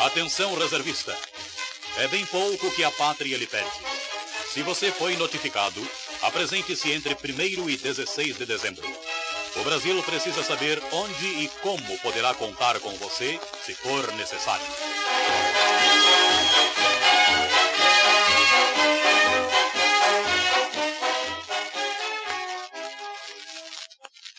Atenção, reservista. É bem pouco que a pátria lhe pede. Se você foi notificado, apresente-se entre 1º e 16 de dezembro. O Brasil precisa saber onde e como poderá contar com você, se for necessário.